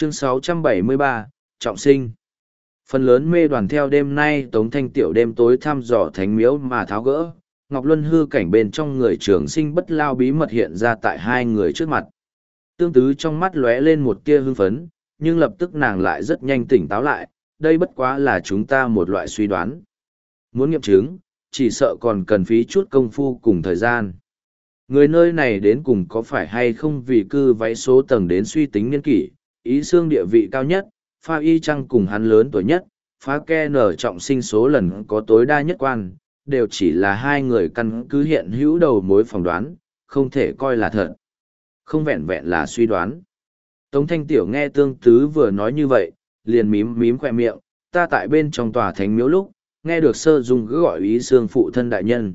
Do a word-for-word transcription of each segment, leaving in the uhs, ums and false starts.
Chương sáu trăm bảy mươi ba, Trọng sinh. Phần lớn mê đoàn theo đêm nay Tống Thanh Tiểu đêm tối thăm dò thánh miếu mà tháo gỡ, Ngọc Luân hư cảnh bên trong người trường sinh bất lao bí mật hiện ra tại hai người trước mặt. Tương Tứ trong mắt lóe lên một tia hưng phấn, nhưng lập tức nàng lại rất nhanh tỉnh táo lại, đây bất quá là chúng ta một loại suy đoán. Muốn nghiệm chứng, chỉ sợ còn cần phí chút công phu cùng thời gian. Người nơi này đến cùng có phải hay không vì cư váy số tầng đến suy tính niên kỷ, ý xương địa vị cao nhất, pha y chăng cùng hắn lớn tuổi nhất, phá ke nở trọng sinh số lần có tối đa nhất quan, đều chỉ là hai người căn cứ hiện hữu đầu mối phỏng đoán, không thể coi là thật. Không vẹn vẹn là suy đoán. Tống Thanh Tiểu nghe Tương Tứ vừa nói như vậy, liền mím mím khoe miệng, ta tại bên trong tòa thánh miếu lúc, nghe được Sơ Dung cứ gọi ý xương phụ thân đại nhân.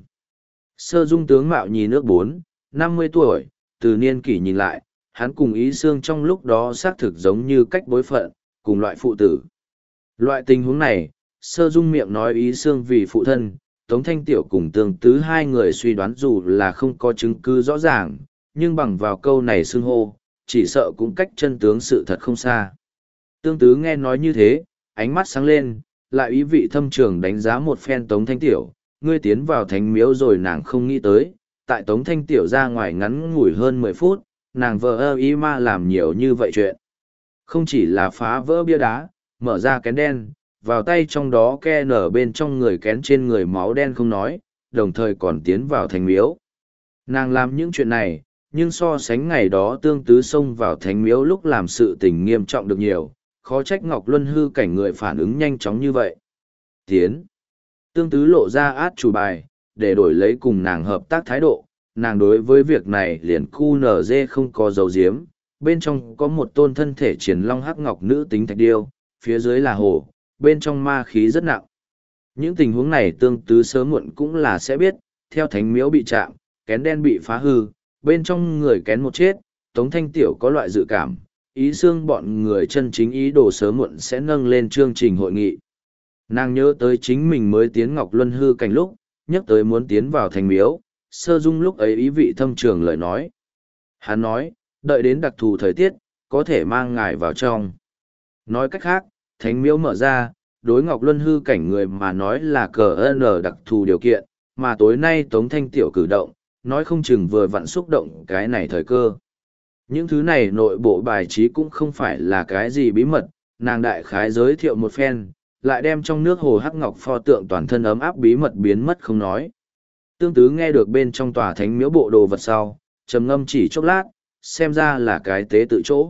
Sơ Dung tướng mạo nhìn nước bốn, năm mươi tuổi, từ niên kỷ nhìn lại, hắn cùng ý xương trong lúc đó xác thực giống như cách bối phận, cùng loại phụ tử. Loại tình huống này, Sơ Dung miệng nói ý xương vì phụ thân, Tống Thanh Tiểu cùng Tương Tứ hai người suy đoán dù là không có chứng cứ rõ ràng, nhưng bằng vào câu này xưng hô, chỉ sợ cũng cách chân tướng sự thật không xa. Tương Tứ nghe nói như thế, ánh mắt sáng lên, lại ý vị thâm trường đánh giá một phen Tống Thanh Tiểu, ngươi tiến vào thánh miếu rồi nàng không nghĩ tới, tại Tống Thanh Tiểu ra ngoài ngắn ngủi hơn mười phút, nàng vợ ơ ý ma làm nhiều như vậy chuyện. Không chỉ là phá vỡ bia đá, mở ra kén đen, vào tay trong đó ke nở bên trong người kén trên người máu đen không nói, đồng thời còn tiến vào thánh miếu. Nàng làm những chuyện này, nhưng so sánh ngày đó Tương Tứ xông vào thánh miếu lúc làm sự tình nghiêm trọng được nhiều, khó trách Ngọc Luân hư cảnh người phản ứng nhanh chóng như vậy. Tiến. Tương Tứ lộ ra át chủ bài, để đổi lấy cùng nàng hợp tác thái độ, nàng đối với việc này liền cu nở dê không có dấu diếm, bên trong có một tôn thân thể triển long hắc ngọc nữ tính thạch điêu, phía dưới là hồ, bên trong ma khí rất nặng. Những tình huống này Tương Tứ sớm muộn cũng là sẽ biết, theo thánh miếu bị chạm, kén đen bị phá hư, bên trong người kén một chết, Tống Thanh Tiểu có loại dự cảm, ý xương bọn người chân chính ý đồ sớm muộn sẽ nâng lên chương trình hội nghị. Nàng nhớ tới chính mình mới tiến Ngọc Luân hư cảnh lúc, nhắc tới muốn tiến vào thành miếu, Sơ Dung lúc ấy ý vị thâm trường lời nói. Hắn nói, đợi đến đặc thù thời tiết, có thể mang ngài vào trong. Nói cách khác, thánh miếu mở ra, đối Ngọc Luân hư cảnh người mà nói là cờ ơn đặc thù điều kiện, mà tối nay Tống Thanh Tiểu cử động, nói không chừng vừa vặn xúc động cái này thời cơ. Những thứ này nội bộ bài trí cũng không phải là cái gì bí mật, nàng đại khái giới thiệu một phen, lại đem trong nước hồ hắc ngọc pho tượng toàn thân ấm áp bí mật biến mất không nói. Tương Tứ nghe được bên trong tòa thánh miếu bộ đồ vật sau, trầm ngâm chỉ chốc lát, xem ra là cái tế tự chỗ.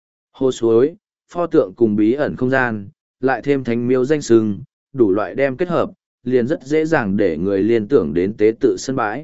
Hồ suối, pho tượng cùng bí ẩn không gian, lại thêm thánh miếu danh sừng, đủ loại đem kết hợp, liền rất dễ dàng để người liên tưởng đến tế tự sân bãi.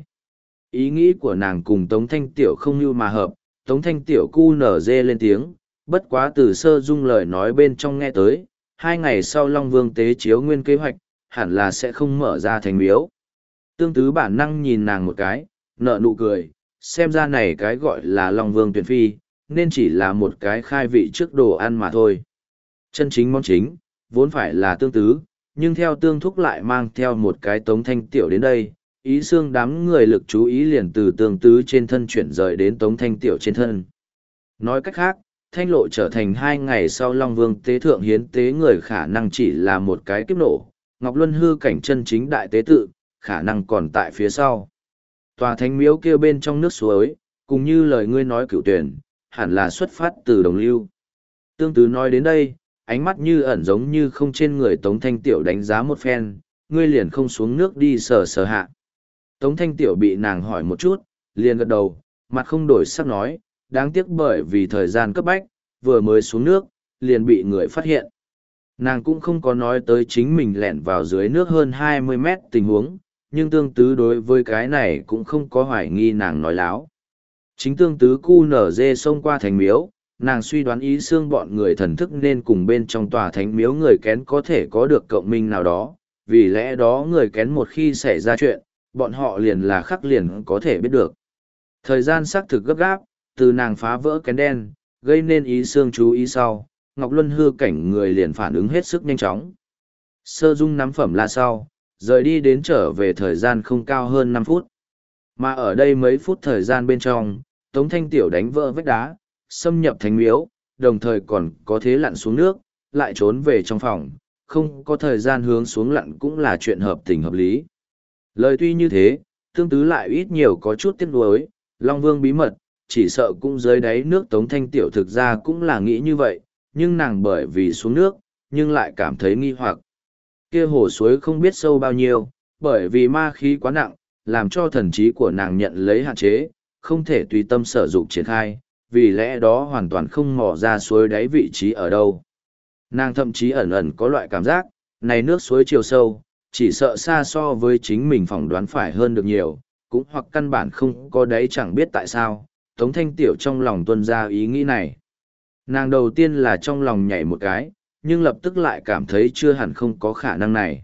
Ý nghĩ của nàng cùng Tống Thanh Tiểu không như mà hợp, Tống Thanh Tiểu cu nở dê lên tiếng, bất quá từ Sơ Dung lời nói bên trong nghe tới, hai ngày sau Long Vương tế chiếu nguyên kế hoạch, hẳn là sẽ không mở ra thành miếu. Tương Tứ bản năng nhìn nàng một cái, nở nụ cười, xem ra này cái gọi là Long Vương tuyển phi, nên chỉ là một cái khai vị trước đồ ăn mà thôi. Chân chính món chính, vốn phải là Tương Tứ, nhưng theo Tương Thúc lại mang theo một cái Tống Thanh Tiểu đến đây, ý xương đám người lực chú ý liền từ Tương Tứ trên thân chuyển rời đến Tống Thanh Tiểu trên thân. Nói cách khác, Thanh Lộ trở thành hai ngày sau Long Vương tế thượng hiến tế người khả năng chỉ là một cái kiếp nổ, Ngọc Luân hư cảnh chân chính đại tế tự, khả năng còn tại phía sau. Tòa thánh miếu kia bên trong nước suối, cùng như lời ngươi nói cửu tuyển, hẳn là xuất phát từ đồng lưu. Tương Tứ nói đến đây, ánh mắt như ẩn giống như không trên người Tống Thanh Tiểu đánh giá một phen, ngươi liền không xuống nước đi sờ sờ hạ. Tống Thanh Tiểu bị nàng hỏi một chút, liền gật đầu, mặt không đổi sắc nói, đáng tiếc bởi vì thời gian cấp bách, vừa mới xuống nước, liền bị người phát hiện. Nàng cũng không có nói tới chính mình lẻn vào dưới nước hơn hai mươi mét tình huống, nhưng Tương Tứ đối với cái này cũng không có hoài nghi nàng nói láo. Chính Tương Tứ cu nở dê xông qua thành miếu, nàng suy đoán ý xương bọn người thần thức nên cùng bên trong tòa thánh miếu người kén có thể có được cộng minh nào đó, vì lẽ đó người kén một khi xảy ra chuyện, bọn họ liền là khắc liền có thể biết được. Thời gian xác thực gấp gáp, từ nàng phá vỡ kén đen, gây nên ý xương chú ý sau, Ngọc Luân hư cảnh người liền phản ứng hết sức nhanh chóng. Sơ Dung nắm phẩm là sau, rời đi đến trở về thời gian không cao hơn năm phút. Mà ở đây mấy phút thời gian bên trong, Tống Thanh Tiểu đánh vỡ vách đá, xâm nhập thánh miếu, đồng thời còn có thế lặn xuống nước, lại trốn về trong phòng, không có thời gian hướng xuống lặn cũng là chuyện hợp tình hợp lý. Lời tuy như thế, Tương Tứ lại ít nhiều có chút tiếc nuối, Long Vương bí mật, chỉ sợ cũng dưới đáy nước Tống Thanh Tiểu thực ra cũng là nghĩ như vậy, nhưng nàng bởi vì xuống nước, nhưng lại cảm thấy nghi hoặc. Kia hồ suối không biết sâu bao nhiêu, bởi vì ma khí quá nặng, làm cho thần trí của nàng nhận lấy hạn chế, không thể tùy tâm sở dụng triển khai, vì lẽ đó hoàn toàn không mò ra suối đáy vị trí ở đâu. Nàng thậm chí ẩn ẩn có loại cảm giác, này nước suối chiều sâu, chỉ sợ xa so với chính mình phỏng đoán phải hơn được nhiều, cũng hoặc căn bản không có đáy chẳng biết tại sao, Tống Thanh Tiểu trong lòng tuôn ra ý nghĩ này. Nàng đầu tiên là trong lòng nhảy một cái, nhưng lập tức lại cảm thấy chưa hẳn không có khả năng này.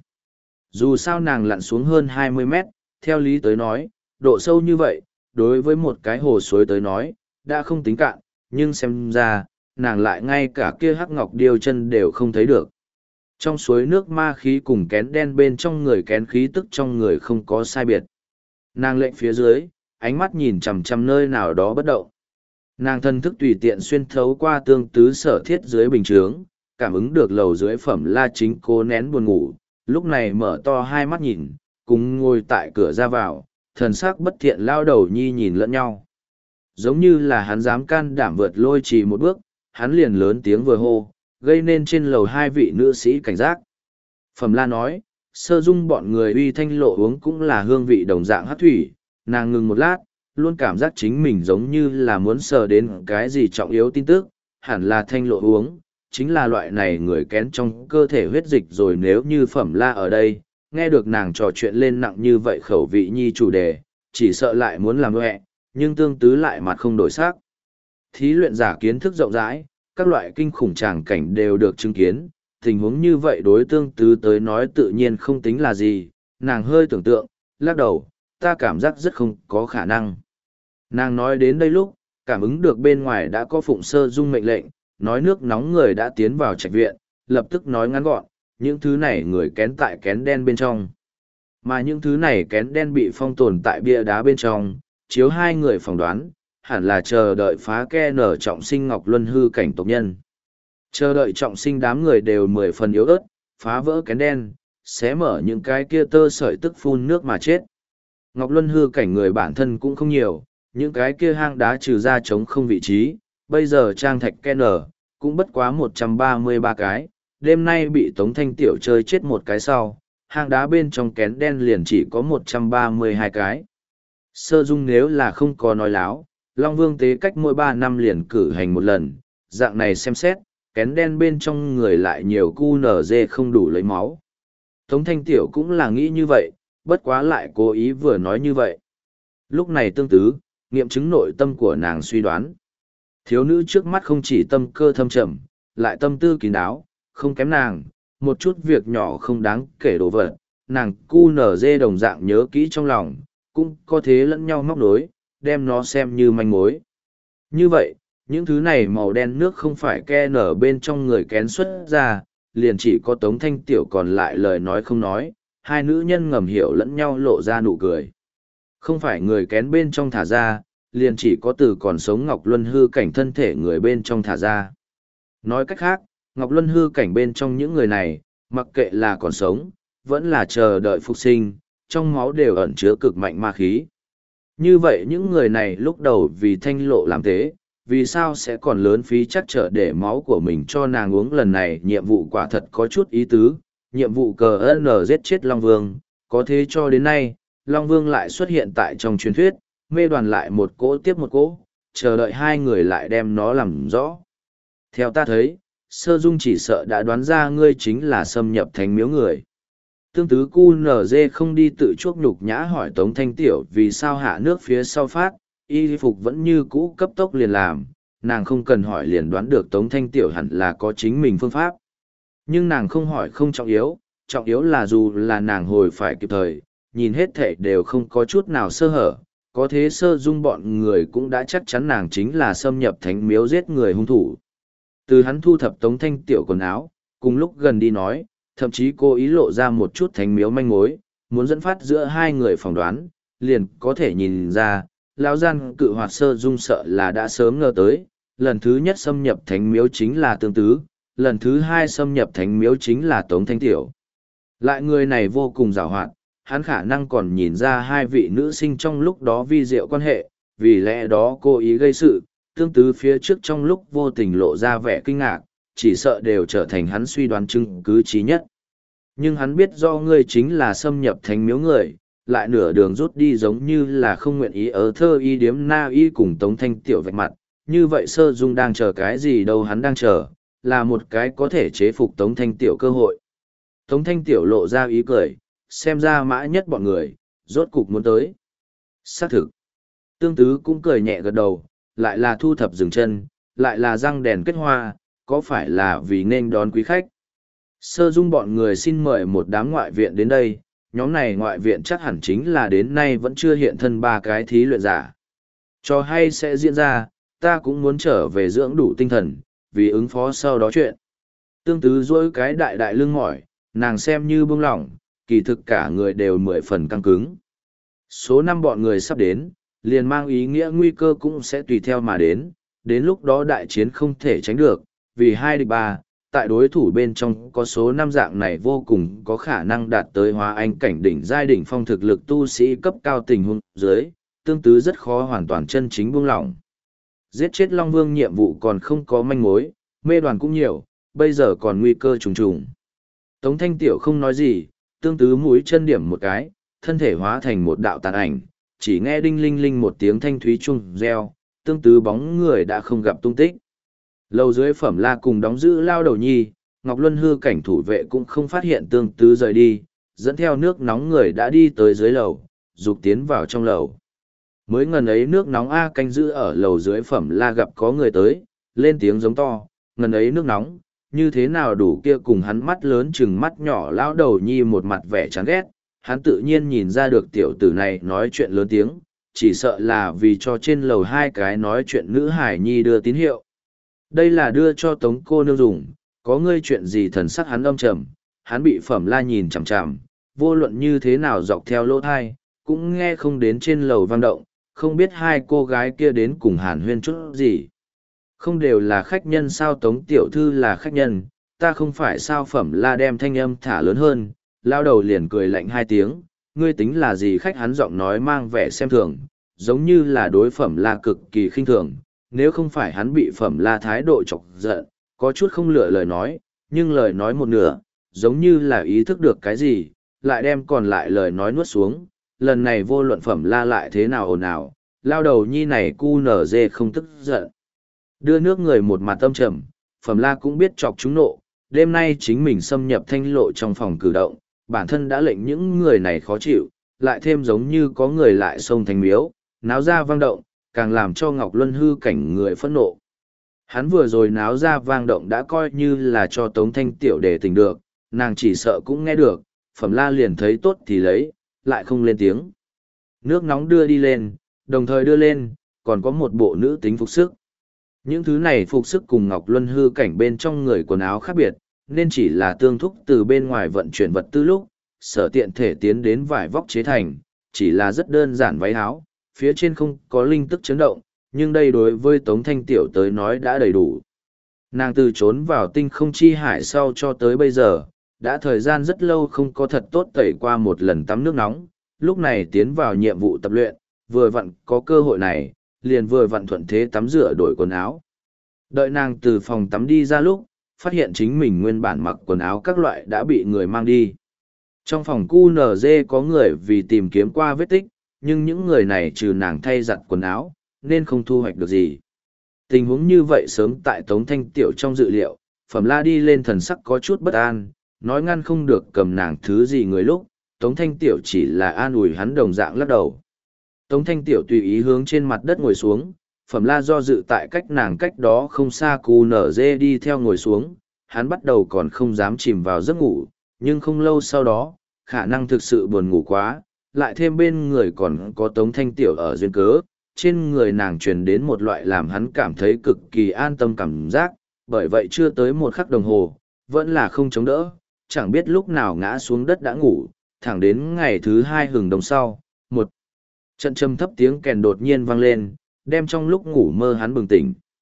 Dù sao nàng lặn xuống hơn hai mươi mét, theo lý tới nói, độ sâu như vậy, đối với một cái hồ suối tới nói, đã không tính cạn, nhưng xem ra, nàng lại ngay cả kia hắc ngọc điêu chân đều không thấy được. Trong suối nước ma khí cùng kén đen bên trong người kén khí tức trong người không có sai biệt. Nàng lệnh phía dưới, ánh mắt nhìn chằm chằm nơi nào đó bất động. Nàng thân thức tùy tiện xuyên thấu qua Tương Tứ sở thiết dưới bình chướng, cảm ứng được lầu dưới phẩm La Chính cố nén buồn ngủ, lúc này mở to hai mắt nhìn, cùng ngồi tại cửa ra vào, thần sắc bất thiện lao đầu nhi nhìn lẫn nhau. Giống như là hắn dám can đảm vượt lôi trì một bước, hắn liền lớn tiếng vừa hô, gây nên trên lầu hai vị nữ sĩ cảnh giác. Phẩm La nói, Sơ Dung bọn người uy thanh lộ uống cũng là hương vị đồng dạng hát thủy, nàng ngừng một lát, luôn cảm giác chính mình giống như là muốn sờ đến cái gì trọng yếu tin tức, hẳn là thanh lộ uống, chính là loại này người kén trong cơ thể huyết dịch rồi. Nếu như Phẩm La ở đây, nghe được nàng trò chuyện lên nặng như vậy khẩu vị nhi chủ đề, chỉ sợ lại muốn làm mẹ, nhưng Tương Tứ lại mặt không đổi sắc. Thí luyện giả kiến thức rộng rãi, các loại kinh khủng tràng cảnh đều được chứng kiến, tình huống như vậy đối Tương Tứ tới nói tự nhiên không tính là gì, nàng hơi tưởng tượng, lắc đầu, ta cảm giác rất không có khả năng. Nàng nói đến đây lúc, cảm ứng được bên ngoài đã có Phụng Sơ Dung mệnh lệnh, nói nước nóng người đã tiến vào trạch viện, lập tức nói ngắn gọn, những thứ này người kén tại kén đen bên trong. Mà những thứ này kén đen bị phong tồn tại bia đá bên trong, chiếu hai người phỏng đoán, hẳn là chờ đợi phá ke nở trọng sinh Ngọc Luân hư cảnh tộc nhân. Chờ đợi trọng sinh đám người đều mười phần yếu ớt, phá vỡ kén đen, xé mở những cái kia tơ sợi tức phun nước mà chết. Ngọc Luân hư cảnh người bản thân cũng không nhiều, những cái kia hang đá trừ ra trống không vị trí, bây giờ trang thạch ke nở, cũng bất quá một trăm ba mươi ba cái, đêm nay bị Tống Thanh Tiểu chơi chết một cái sau, hang đá bên trong kén đen liền chỉ có một trăm ba mươi hai cái. Sơ Dung nếu là không có nói láo, Long Vương tế cách mỗi ba năm liền cử hành một lần, dạng này xem xét, kén đen bên trong người lại nhiều cu nở dê không đủ lấy máu. Tống Thanh Tiểu cũng là nghĩ như vậy, bất quá lại cố ý vừa nói như vậy. Lúc này Tương Tứ, nghiệm chứng nội tâm của nàng suy đoán. Thiếu nữ trước mắt không chỉ tâm cơ thâm trầm, lại tâm tư kín đáo, không kém nàng, một chút việc nhỏ không đáng kể đồ vật, nàng cu nở dê đồng dạng nhớ kỹ trong lòng, cũng có thế lẫn nhau móc nối, đem nó xem như manh mối. Như vậy, những thứ này màu đen nước không phải ke nở bên trong người kén xuất ra, liền chỉ có Tống Thanh Tiểu còn lại lời nói không nói, hai nữ nhân ngầm hiểu lẫn nhau lộ ra nụ cười. Không phải người kén bên trong thả ra, liền chỉ có từ còn sống Ngọc Luân hư cảnh thân thể người bên trong thả ra. Nói cách khác, Ngọc Luân hư cảnh bên trong những người này, mặc kệ là còn sống, vẫn là chờ đợi phục sinh, trong máu đều ẩn chứa cực mạnh ma khí. Như vậy những người này lúc đầu vì thanh lộ làm thế, vì sao sẽ còn lớn phí chắc trở để máu của mình cho nàng uống lần này nhiệm vụ quả thật có chút ý tứ, nhiệm vụ cờ ơn giết chết Long Vương, có thế cho đến nay, Long Vương lại xuất hiện tại trong truyền thuyết, mê đoàn lại một cỗ tiếp một cỗ, chờ đợi hai người lại đem nó làm rõ. Theo ta thấy, Sơ Dung chỉ sợ đã đoán ra ngươi chính là xâm nhập thánh miếu người. Tương Tứ cu nở dê không đi tự chuốc nhục nhã hỏi Tống Thanh Tiểu vì sao hạ nước phía sau phát, y phục vẫn như cũ cấp tốc liền làm, nàng không cần hỏi liền đoán được Tống Thanh Tiểu hẳn là có chính mình phương pháp. Nhưng nàng không hỏi không trọng yếu, trọng yếu là dù là nàng hồi phải kịp thời, nhìn hết thảy đều không có chút nào sơ hở, có thế Sơ Dung bọn người cũng đã chắc chắn nàng chính là xâm nhập thánh miếu giết người hung thủ. Từ hắn thu thập Tống Thanh Tiểu quần áo, cùng lúc gần đi nói, thậm chí cô ý lộ ra một chút thánh miếu manh mối, muốn dẫn phát giữa hai người phỏng đoán, liền có thể nhìn ra, lão gian cự hoạt Sơ Dung sợ là đã sớm ngờ tới, lần thứ nhất xâm nhập thánh miếu chính là Tương Tứ, lần thứ hai xâm nhập thánh miếu chính là Tống Thanh Tiểu. Lại người này vô cùng giàu hoạt, hắn khả năng còn nhìn ra hai vị nữ sinh trong lúc đó vi diệu quan hệ, vì lẽ đó cố ý gây sự, Tương Tứ phía trước trong lúc vô tình lộ ra vẻ kinh ngạc, chỉ sợ đều trở thành hắn suy đoán chứng cứ chí nhất. Nhưng hắn biết do ngươi chính là xâm nhập thánh miếu người, lại nửa đường rút đi giống như là không nguyện ý ở thơ y điếm na y cùng Tống Thanh Tiểu vạch mặt, như vậy Sơ Dung đang chờ cái gì đâu, hắn đang chờ, là một cái có thể chế phục Tống Thanh Tiểu cơ hội. Tống Thanh Tiểu lộ ra ý cười, xem ra mã nhất bọn người, rốt cục muốn tới. Xác thực. Tương Tứ cũng cười nhẹ gật đầu, lại là thu thập dừng chân, lại là răng đèn kết hoa, có phải là vì nên đón quý khách. Sơ Dung bọn người xin mời một đám ngoại viện đến đây, nhóm này ngoại viện chắc hẳn chính là đến nay vẫn chưa hiện thân ba cái thí luyện giả. Trò hay sẽ diễn ra, ta cũng muốn trở về dưỡng đủ tinh thần, vì ứng phó sau đó chuyện. Tương Tứ duỗi cái đại đại lưng mỏi, nàng xem như bông lỏng, kỳ thực cả người đều mười phần căng cứng. Số năm bọn người sắp đến, liền mang ý nghĩa nguy cơ cũng sẽ tùy theo mà đến, đến lúc đó đại chiến không thể tránh được, vì hai địch ba, tại đối thủ bên trong có số năm dạng này vô cùng có khả năng đạt tới hóa anh cảnh đỉnh giai đỉnh phong thực lực tu sĩ cấp cao tình huống dưới, Tương Tứ rất khó hoàn toàn chân chính buông lỏng. Giết chết Long Vương nhiệm vụ còn không có manh mối, mê đoàn cũng nhiều, bây giờ còn nguy cơ trùng trùng. Tống Thanh Tiểu không nói gì, Tương Tứ mũi chân điểm một cái, thân thể hóa thành một đạo tàn ảnh, chỉ nghe đinh linh linh một tiếng thanh thúy chuông reo, Tương Tứ bóng người đã không gặp tung tích. Lầu dưới Phẩm La cùng đóng giữ lao đầu nhi, Ngọc Luân hư cảnh thủ vệ cũng không phát hiện Tương Tứ rời đi, dẫn theo nước nóng người đã đi tới dưới lầu, dục tiến vào trong lầu. Mới ngần ấy nước nóng A canh giữ ở lầu dưới Phẩm La gặp có người tới, lên tiếng giống to, ngần ấy nước nóng, như thế nào đủ kia cùng hắn mắt lớn chừng mắt nhỏ lão đầu nhi một mặt vẻ chán ghét, hắn tự nhiên nhìn ra được tiểu tử này nói chuyện lớn tiếng, chỉ sợ là vì cho trên lầu hai cái nói chuyện nữ hải nhi đưa tín hiệu. Đây là đưa cho Tống cô nương dùng, có ngươi chuyện gì thần sắc hắn âm trầm, hắn bị Phẩm La nhìn chằm chằm, vô luận như thế nào dọc theo lỗ thai, cũng nghe không đến trên lầu vang động, không biết hai cô gái kia đến cùng hàn huyên chút gì. Không đều là khách nhân sao, Tống tiểu thư là khách nhân, ta không phải sao. Phẩm La đem thanh âm thả lớn hơn, lao đầu liền cười lạnh hai tiếng, ngươi tính là gì khách, hắn giọng nói mang vẻ xem thường, giống như là đối Phẩm La cực kỳ khinh thường, nếu không phải hắn bị Phẩm La thái độ chọc giận, có chút không lựa lời nói, nhưng lời nói một nửa, giống như là ý thức được cái gì, lại đem còn lại lời nói nuốt xuống, lần này vô luận Phẩm La lại thế nào ồn ào, lao đầu nhi này cu nở dê không tức giận. Đưa nước người một mặt tâm trầm, Phẩm La cũng biết chọc chúng nộ, đêm nay chính mình xâm nhập thanh lộ trong phòng cử động, bản thân đã lệnh những người này khó chịu, lại thêm giống như có người lại xông thành miếu, náo ra vang động, càng làm cho Ngọc Luân hư cảnh người phẫn nộ. Hắn vừa rồi náo ra vang động đã coi như là cho Tống Thanh Tiểu để tỉnh được, nàng chỉ sợ cũng nghe được, Phẩm La liền thấy tốt thì lấy, lại không lên tiếng. Nước nóng đưa đi lên, đồng thời đưa lên, còn có một bộ nữ tính phục sức. Những thứ này phục sức cùng Ngọc Luân hư cảnh bên trong người quần áo khác biệt, nên chỉ là tương thúc từ bên ngoài vận chuyển vật tư lúc, sở tiện thể tiến đến vải vóc chế thành, chỉ là rất đơn giản váy áo, phía trên không có linh tức chấn động, nhưng đây đối với Tống Thanh Tiểu tới nói đã đầy đủ. Nàng từ trốn vào tinh không chi hải sau cho tới bây giờ, đã thời gian rất lâu không có thật tốt tẩy qua một lần tắm nước nóng, lúc này tiến vào nhiệm vụ tập luyện, vừa vặn có cơ hội này, liền vừa vặn thuận thế tắm rửa đổi quần áo. Đợi nàng từ phòng tắm đi ra lúc, phát hiện chính mình nguyên bản mặc quần áo các loại đã bị người mang đi. Trong phòng cu nở dê có người vì tìm kiếm qua vết tích, nhưng những người này trừ nàng thay giặt quần áo, nên không thu hoạch được gì. Tình huống như vậy sớm tại Tống Thanh Tiểu trong dự liệu, Phẩm La đi lên thần sắc có chút bất an, nói ngăn không được cầm nàng thứ gì người lúc, Tống Thanh Tiểu chỉ là an ủi hắn đồng dạng lắc đầu. Tống Thanh Tiểu tùy ý hướng trên mặt đất ngồi xuống, Phẩm La do dự tại cách nàng cách đó không xa cu nở dê đi theo ngồi xuống, hắn bắt đầu còn không dám chìm vào giấc ngủ, nhưng không lâu sau đó, khả năng thực sự buồn ngủ quá, lại thêm bên người còn có Tống Thanh Tiểu ở duyên cớ, trên người nàng truyền đến một loại làm hắn cảm thấy cực kỳ an tâm cảm giác, bởi vậy chưa tới một khắc đồng hồ, vẫn là không chống đỡ, chẳng biết lúc nào ngã xuống đất đã ngủ, thẳng đến ngày thứ hai hừng đông sau, một trận trầm thấp tiếng kèn đột nhiên vang lên, đem trong lúc ngủ mơ hắn bừng tỉnh.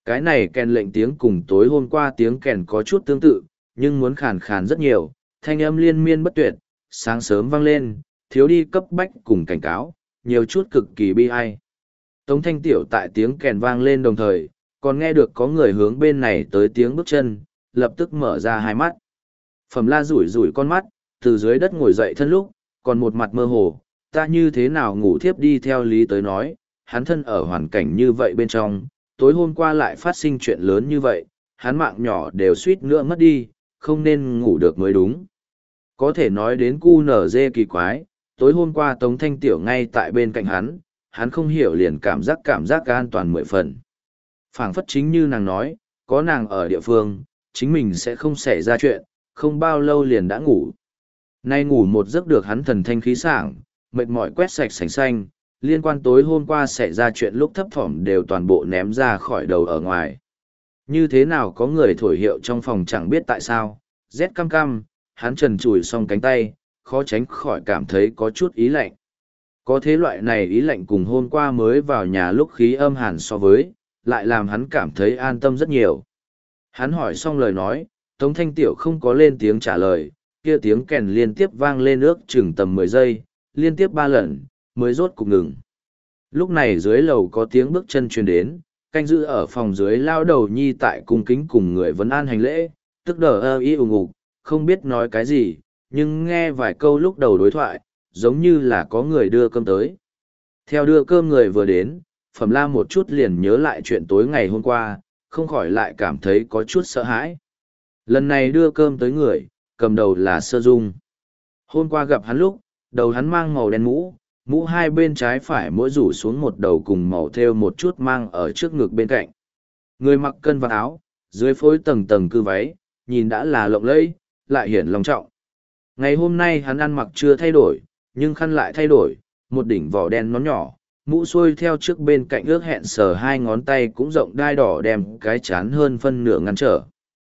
Cái này kèn lệnh tiếng cùng tối hôm qua tiếng kèn có chút tương tự, nhưng muốn khàn khàn rất nhiều, thanh âm liên miên bất tuyệt, sáng sớm vang lên, thiếu đi cấp bách cùng cảnh cáo, nhiều chút cực kỳ bi ai. Tống Thanh Tiểu tại tiếng kèn vang lên đồng thời, còn nghe được có người hướng bên này tới tiếng bước chân, lập tức mở ra hai mắt. Phẩm La rủi rủi con mắt, từ dưới đất ngồi dậy thân lúc, còn một mặt mơ hồ, ta như thế nào ngủ thiếp đi theo lý tới nói, hắn thân ở hoàn cảnh như vậy bên trong, tối hôm qua lại phát sinh chuyện lớn như vậy, hắn mạng nhỏ đều suýt nữa mất đi, không nên ngủ được mới đúng. Có thể nói đến cu nở dê kỳ quái, tối hôm qua Tống Thanh Tiểu ngay tại bên cạnh hắn, hắn không hiểu liền cảm giác cảm giác an toàn mười phần. Phảng phất chính như nàng nói, có nàng ở địa phương, chính mình sẽ không xảy ra chuyện, không bao lâu liền đã ngủ. Nay ngủ một giấc được hắn thần thanh khí sảng, mệt mỏi quét sạch sành xanh, liên quan tối hôm qua xảy ra chuyện lúc thấp thỏm đều toàn bộ ném ra khỏi đầu ở ngoài. Như thế nào có người thổi hiệu trong phòng chẳng biết tại sao, rét cam cam, hắn trần chùi xong cánh tay, khó tránh khỏi cảm thấy có chút ý lạnh. Có thế loại này ý lạnh cùng hôm qua mới vào nhà lúc khí âm hàn so với, lại làm hắn cảm thấy an tâm rất nhiều. Hắn hỏi xong lời nói, Tống Thanh Tiểu không có lên tiếng trả lời, kia tiếng kèn liên tiếp vang lên ước chừng tầm mười giây, liên tiếp ba lần, mới rốt cục ngừng. Lúc này dưới lầu có tiếng bước chân truyền đến, canh giữ ở phòng dưới lao đầu nhi tại cung kính cùng người vấn an hành lễ, tức đờ ơ y ủng ục, không biết nói cái gì, nhưng nghe vài câu lúc đầu đối thoại, giống như là có người đưa cơm tới. Theo đưa cơm người vừa đến, Phẩm La một chút liền nhớ lại chuyện tối ngày hôm qua, không khỏi lại cảm thấy có chút sợ hãi. Lần này đưa cơm tới người, cầm đầu là Sơ Dung. Hôm qua gặp hắn lúc, đầu hắn mang màu đen mũ, mũ hai bên trái phải mỗi rủ xuống một đầu cùng màu thêu một chút mang ở trước ngực bên cạnh. Người mặc cân vạt áo, dưới phối tầng tầng cư váy, nhìn đã là lộng lẫy, lại hiển long trọng. Ngày hôm nay hắn ăn mặc chưa thay đổi, nhưng khăn lại thay đổi, một đỉnh vỏ đen nón nhỏ, mũ xuôi theo trước bên cạnh ước hẹn sờ hai ngón tay cũng rộng đai đỏ đem cái chán hơn phân nửa ngăn trở.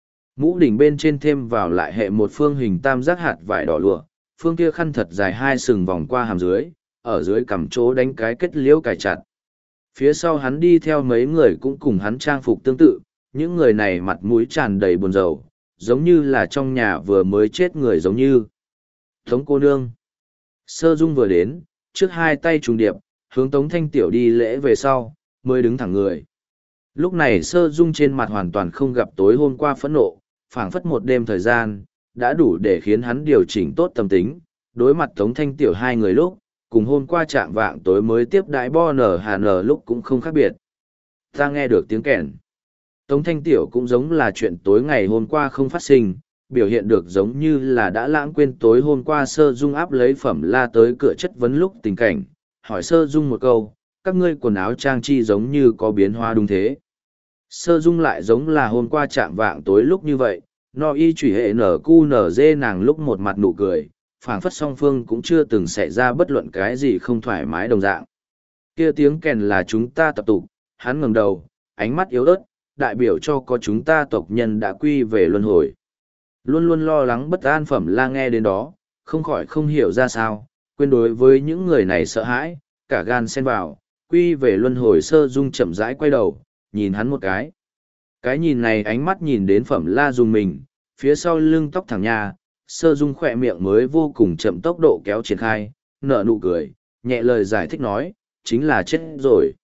Mũ đỉnh bên trên thêm vào lại hệ một phương hình tam giác hạt vải đỏ lụa, phương kia khăn thật dài hai sừng vòng qua hàm dưới, ở dưới cằm chỗ đánh cái kết liễu cài chặt. Phía sau hắn đi theo mấy người cũng cùng hắn trang phục tương tự, những người này mặt mũi tràn đầy buồn rầu, giống như là trong nhà vừa mới chết người giống như. Tống cô nương. Sơ Dung vừa đến, trước hai tay trùng điệp, hướng Tống Thanh Tiểu đi lễ về sau, mới đứng thẳng người. Lúc này Sơ Dung trên mặt hoàn toàn không gặp tối hôm qua phẫn nộ, phảng phất một đêm thời gian, đã đủ để khiến hắn điều chỉnh tốt tâm tính, đối mặt Tống Thanh Tiểu hai người lúc, cùng hôm qua chạm vạng tối mới tiếp đãi bo nở hà nở lúc cũng không khác biệt. Ta nghe được tiếng kèn. Tống Thanh Tiểu cũng giống là chuyện tối ngày hôm qua không phát sinh, biểu hiện được giống như là đã lãng quên tối hôm qua Sơ Dung áp lấy Phẩm La tới cửa chất vấn lúc tình cảnh, hỏi Sơ Dung một câu, các ngươi quần áo trang chi giống như có biến hóa đúng thế. Sơ Dung lại giống là hôm qua chạm vạng tối lúc như vậy, no y chủy hệ nở cu nở dê nàng lúc một mặt nụ cười, phảng phất song phương cũng chưa từng xảy ra bất luận cái gì không thoải mái đồng dạng. Kia tiếng kèn là chúng ta tập tục, hắn ngẩng đầu, ánh mắt yếu ớt, đại biểu cho có chúng ta tộc nhân đã quy về luân hồi. Luôn luôn lo lắng bất an Phẩm La nghe đến đó, không khỏi không hiểu ra sao, quên đối với những người này sợ hãi, cả gan xen vào, quy về luân hồi. Sơ Dung chậm rãi quay đầu, nhìn hắn một cái. Cái nhìn này ánh mắt nhìn đến Phẩm La dùng mình, phía sau lưng tóc thẳng nha, Sơ Dung khỏe miệng mới vô cùng chậm tốc độ kéo triển khai, nở nụ cười, nhẹ lời giải thích nói, chính là chết rồi.